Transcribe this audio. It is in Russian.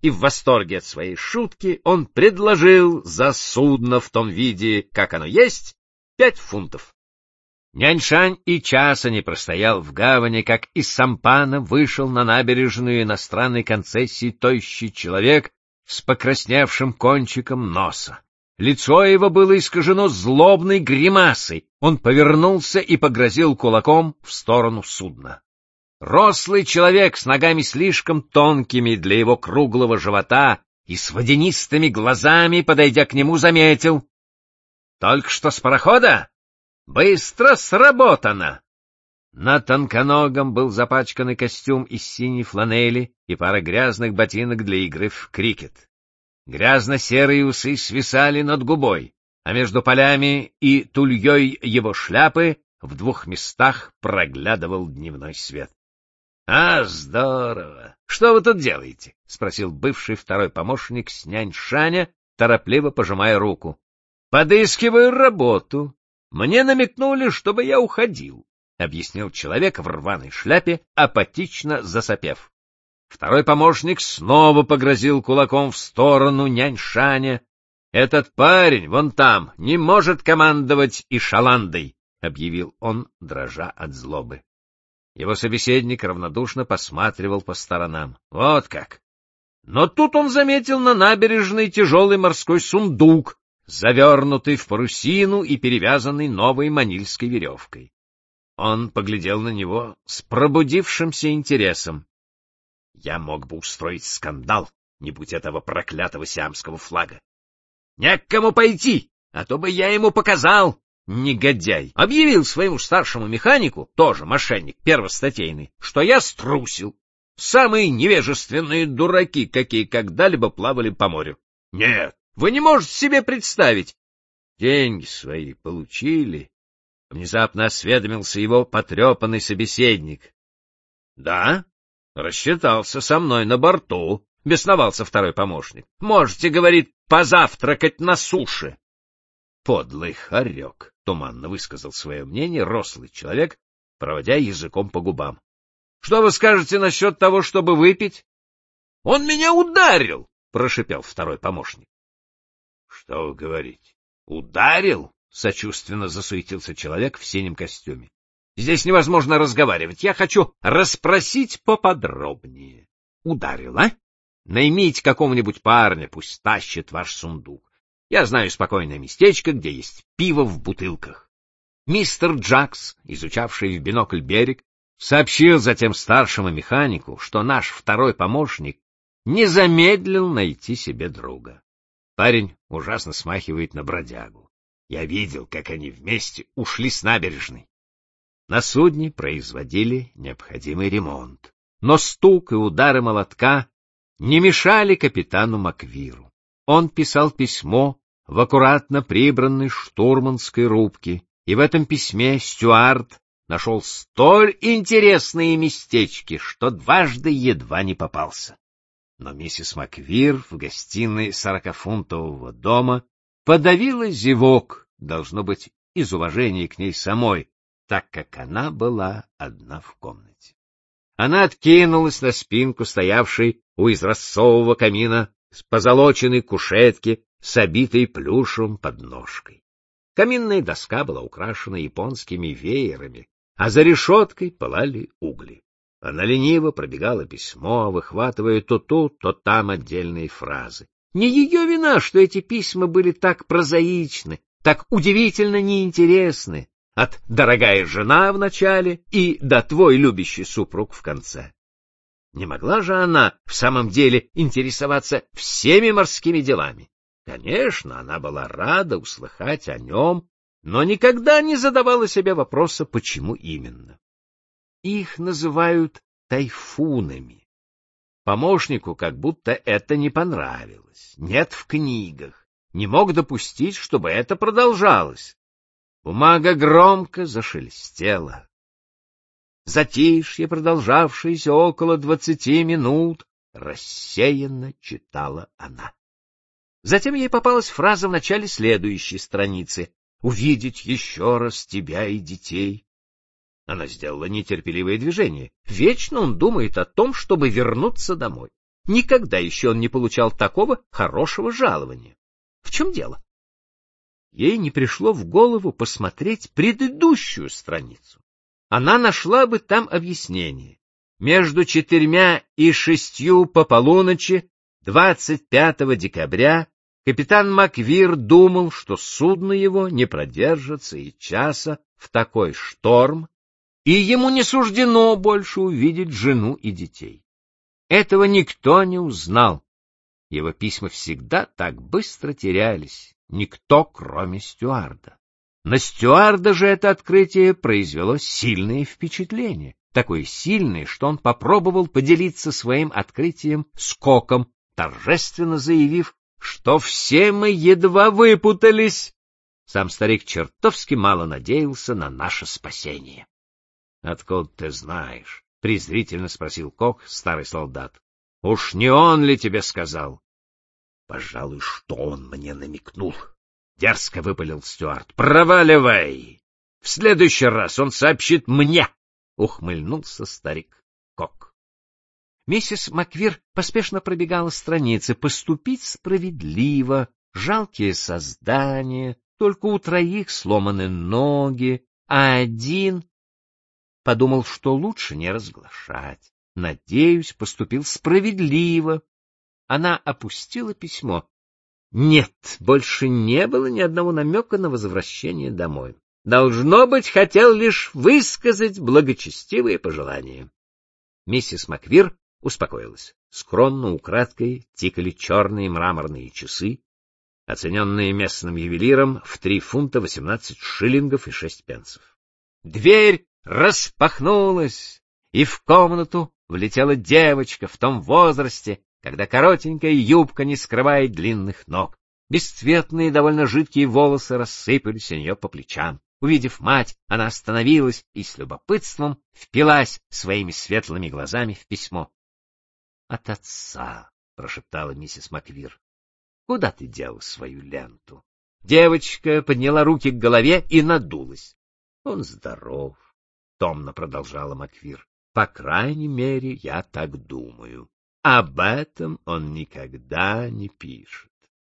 и в восторге от своей шутки он предложил за судно в том виде, как оно есть, 5 фунтов. Няньшань и часа не простоял в гавани, как из сампана вышел на набережную иностранной концессии тощий человек с покрасневшим кончиком носа. Лицо его было искажено злобной гримасой. Он повернулся и погрозил кулаком в сторону судна. Рослый человек с ногами слишком тонкими для его круглого живота и с водянистыми глазами, подойдя к нему, заметил: «Только что с парохода? Быстро сработано!» На тонконогом был запачканный костюм из синей фланели и пара грязных ботинок для игры в крикет. Грязно-серые усы свисали над губой, а между полями и тульей его шляпы в 2 местах проглядывал дневной свет. — А, здорово! Что вы тут делаете? — спросил бывший второй помощник с няньшаня, торопливо пожимая руку. — Подыскиваю работу. Мне намекнули, чтобы я уходил, — объяснил человек в рваной шляпе, апатично засопев. Второй помощник снова погрозил кулаком в сторону няньшаня. — Этот парень вон там не может командовать и шаландой, — объявил он, дрожа от злобы. Его собеседник равнодушно посматривал по сторонам. Вот как! Но тут он заметил на набережной тяжелый морской сундук, завернутый в парусину и перевязанный новой манильской веревкой. Он поглядел на него с пробудившимся интересом. Я мог бы устроить скандал, не будь этого проклятого сиамского флага. Не к кому пойти, а то бы я ему показал, негодяй. Объявил своему старшему механику, тоже мошенник первостатейный, что я струсил. Самые невежественные дураки, какие когда-либо плавали по морю. Нет, вы не можете себе представить. Деньги свои получили? Внезапно осведомился его потрепанный собеседник. Да? Рассчитался со мной на борту, — бесновался второй помощник. — Можете, говорит, позавтракать на суше. — Подлый хорек, — туманно высказал свое мнение рослый человек, проводя языком по губам. — Что вы скажете насчет того, чтобы выпить? — Он меня ударил, — прошипел второй помощник. — Что вы говорите? Ударил? — сочувственно засуетился человек в синем костюме. Здесь невозможно разговаривать. Я хочу расспросить поподробнее. Ударил, а? Наймите какого-нибудь парня, пусть тащит ваш сундук. Я знаю спокойное местечко, где есть пиво в бутылках. Мистер Джакс, изучавший в бинокль берег, сообщил затем старшему механику, что наш второй помощник не замедлил найти себе друга. Парень ужасно смахивает на бродягу. Я видел, как они вместе ушли с набережной. На судне производили необходимый ремонт, но стук и удары молотка не мешали капитану Маквиру. Он писал письмо в аккуратно прибранной штурманской рубке, и в этом письме Стюарт нашел столь интересные местечки, что дважды едва не попался. Но миссис Маквир в гостиной 40-фунтового дома подавила зевок, должно быть, из уважения к ней самой, так как она была одна в комнате. Она откинулась на спинку стоявшей у изразцового камина с позолоченной кушетки с обитой плюшевым подножкой. Каминная доска была украшена японскими веерами, а за решеткой пылали угли. Она лениво пробегала письмо, выхватывая то тут, то там отдельные фразы. Не ее вина, что эти письма были так прозаичны, так удивительно неинтересны, от «дорогая жена» в начале и до «твой любящий супруг» в конце. Не могла же она в самом деле интересоваться всеми морскими делами. Конечно, она была рада услыхать о нем, но никогда не задавала себе вопроса, почему именно. Их называют тайфунами. Помощнику как будто это не понравилось. Нет в книгах. Не мог допустить, чтобы это продолжалось. Бумага громко зашелестела. Затишье, продолжавшееся около 20 минут, рассеянно читала она. Затем ей попалась фраза в начале следующей страницы: «Увидеть еще раз тебя и детей». Она сделала нетерпеливое движение. Вечно он думает о том, чтобы вернуться домой. Никогда еще он не получал такого хорошего жалования. В чем дело? Ей не пришло в голову посмотреть предыдущую страницу. Она нашла бы там объяснение. Между 4 и 6 по полуночи 25 декабря капитан Маквир думал, что судно его не продержится и часа в такой шторм, и ему не суждено больше увидеть жену и детей. Этого никто не узнал. Его письма всегда так быстро терялись, никто, кроме стюарда. На стюарда же это открытие произвело сильное впечатление, такое сильное, что он попробовал поделиться своим открытием с Коком, торжественно заявив, что все мы едва выпутались. Сам старик чертовски мало надеялся на наше спасение. — Откуда ты знаешь? — презрительно спросил Кок, старый солдат. — Уж не он ли тебе сказал? — Пожалуй, что он мне намекнул. Дерзко выпалил стюард. — Проваливай! В следующий раз он сообщит мне! — ухмыльнулся старик Кок. Миссис Маквир поспешно пробегала страницы. Поступить справедливо, жалкие создания, только у 3 сломаны ноги, а один... Подумал, что лучше не разглашать. Надеюсь, поступил справедливо. Она опустила письмо. Нет, больше не было ни одного намека на возвращение домой. Должно быть, хотел лишь высказать благочестивые пожелания. Миссис Маквир успокоилась. Скромно, украдкой тикали черные мраморные часы, оцененные местным ювелиром в 3 фунта 18 шиллингов и 6 пенсов. Дверь распахнулась, и в комнату влетела девочка в том возрасте, когда коротенькая юбка не скрывает длинных ног. Бесцветные, довольно жидкие волосы рассыпались у нее по плечам. Увидев мать, она остановилась и с любопытством впилась своими светлыми глазами в письмо. — От отца, — прошептала миссис Маквир. — Куда ты дел свою ленту? Девочка подняла руки к голове и надулась. — Он здоров, — томно продолжала Маквир. — По крайней мере, я так думаю. Об этом он никогда не пишет.